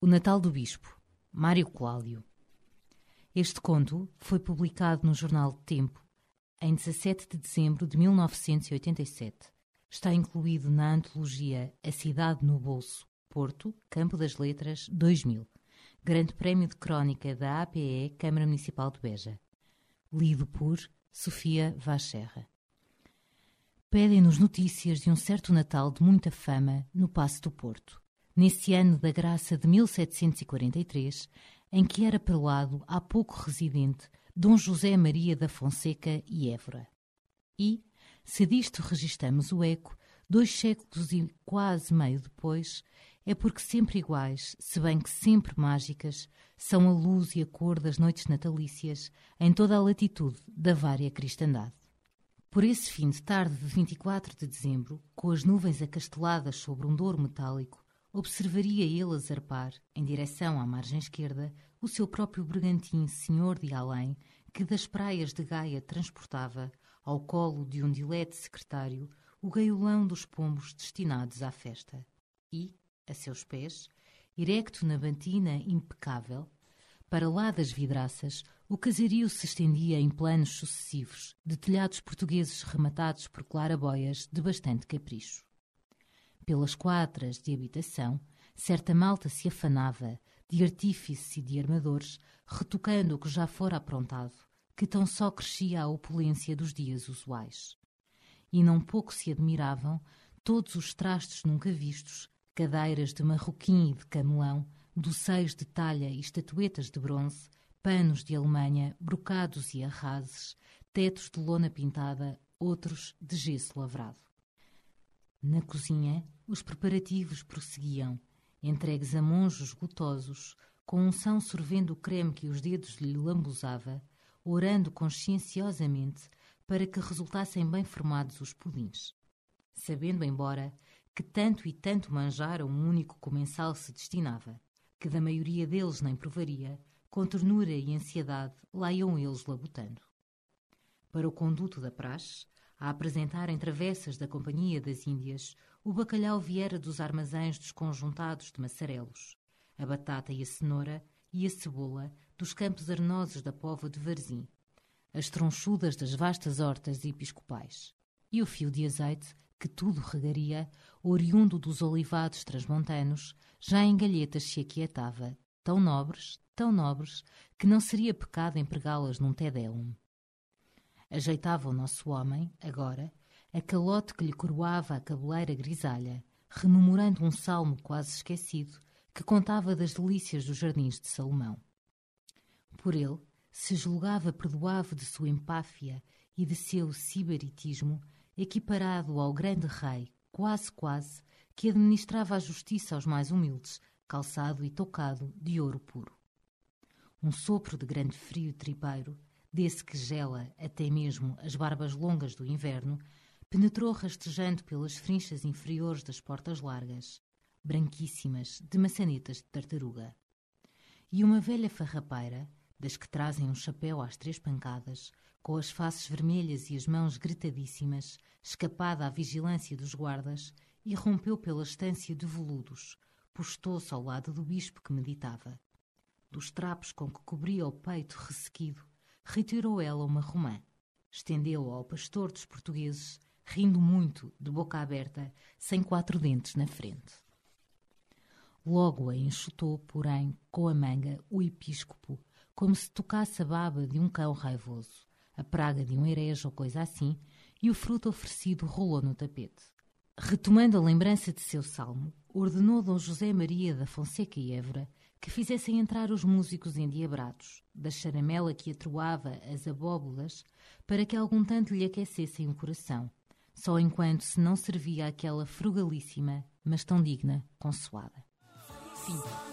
Natal do Bispo, Mário Cláudio. Este conto foi publicado no Jornal Tempo em 17 de dezembro de 1987. Está incluído na antologia A Cidade no Bolso, Porto, Campo das Letras, 2000. Grande Prémio de Crónica da APE, Câmara Municipal de Beja. Lido por Sofia Vaz Serra. Pedem-nos notícias de um certo Natal de muita fama no Paço do Porto, nesse ano da graça de 1743, em que era prelado há pouco residente Dom José Maria da Fonseca e Évora. E, se disto registamos o eco, 2 séculos e quase meio depois, é porque sempre iguais, se bem que sempre mágicas, são a luz e a cor das noites natalícias em toda a latitude da vária cristandade. Por esse fim de tarde de 24 de dezembro, com as nuvens acasteladas sobre um douro metálico, observaria ele a zarpar, em direção à margem esquerda, o seu próprio bergantim senhor de além, que das praias de Gaia transportava, ao colo de um dilete secretário, o gaiolão dos pombos destinados à festa. E, a seus pés, erecto na bantina impecável, para lá das vidraças, o casario se estendia em planos sucessivos, de telhados portugueses rematados por claraboias de bastante capricho. Pelas quadras de habitação, certa malta se afanava, de artífices e de armadores, retocando o que já fora aprontado, que tão só crescia a opulência dos dias usuais. E não pouco se admiravam todos os trastes nunca vistos, cadeiras de marroquim e de camelão, doceiros de talha e estatuetas de bronze, panos de Alemanha, brocados e arrases, tetos de lona pintada, outros de gesso lavrado. Na cozinha, os preparativos prosseguiam, entregues a monjos gotosos, com unção sorvendo o creme que os dedos lhe lambuzava, orando conscienciosamente para que resultassem bem formados os pudins. Sabendo, embora, que tanto e tanto manjar a um único comensal se destinava, que da maioria deles nem provaria, com ternura e ansiedade lá iam eles labutando. Para o conduto da praxe, a apresentar em travessas da Companhia das Índias, o bacalhau viera dos armazéns desconjuntados de Massarelos, a batata e a cenoura e a cebola dos campos arenosos da Póvoa de Varzim, as tronchudas das vastas hortas episcopais, e o fio de azeite que tudo regaria, oriundo dos olivados transmontanos, já em galhetas se aquietava, tão nobres, que não seria pecado empregá-las num Tedeum. Ajeitava o nosso homem, agora, a calote que lhe coroava a cabeleira grisalha, rememorando um salmo quase esquecido que contava das delícias dos jardins de Salomão. Por ele, se julgava perdoável de sua empáfia e de seu sibaritismo, equiparado ao grande rei, quase, que administrava a justiça aos mais humildes, calçado e tocado de ouro puro. Um sopro de grande frio tripeiro, desse que gela até mesmo as barbas longas do inverno, penetrou rastejando pelas frinchas inferiores das portas largas, branquíssimas, de maçanetas de tartaruga. E uma velha farrapeira, das que trazem um chapéu às 3 pancadas, com as faces vermelhas e as mãos gritadíssimas, escapada à vigilância dos guardas, irrompeu pela estância de veludos, postou-se ao lado do bispo que meditava. Dos trapos com que cobria o peito ressequido, retirou ela uma romã, estendeu-a ao pastor dos portugueses, rindo muito, de boca aberta, sem 4 dentes na frente. Logo a enxutou, porém, com a manga, o episcopo, como se tocasse a baba de um cão raivoso, a praga de um herege ou coisa assim, e o fruto oferecido rolou no tapete. Retomando a lembrança de seu salmo, ordenou Dom José Maria da Fonseca e Évora que fizessem entrar os músicos endiabrados, da charamela que atroava as abóbodas, para que algum tanto lhe aquecessem o coração, só enquanto se não servia aquela frugalíssima, mas tão digna, consoada. Fim.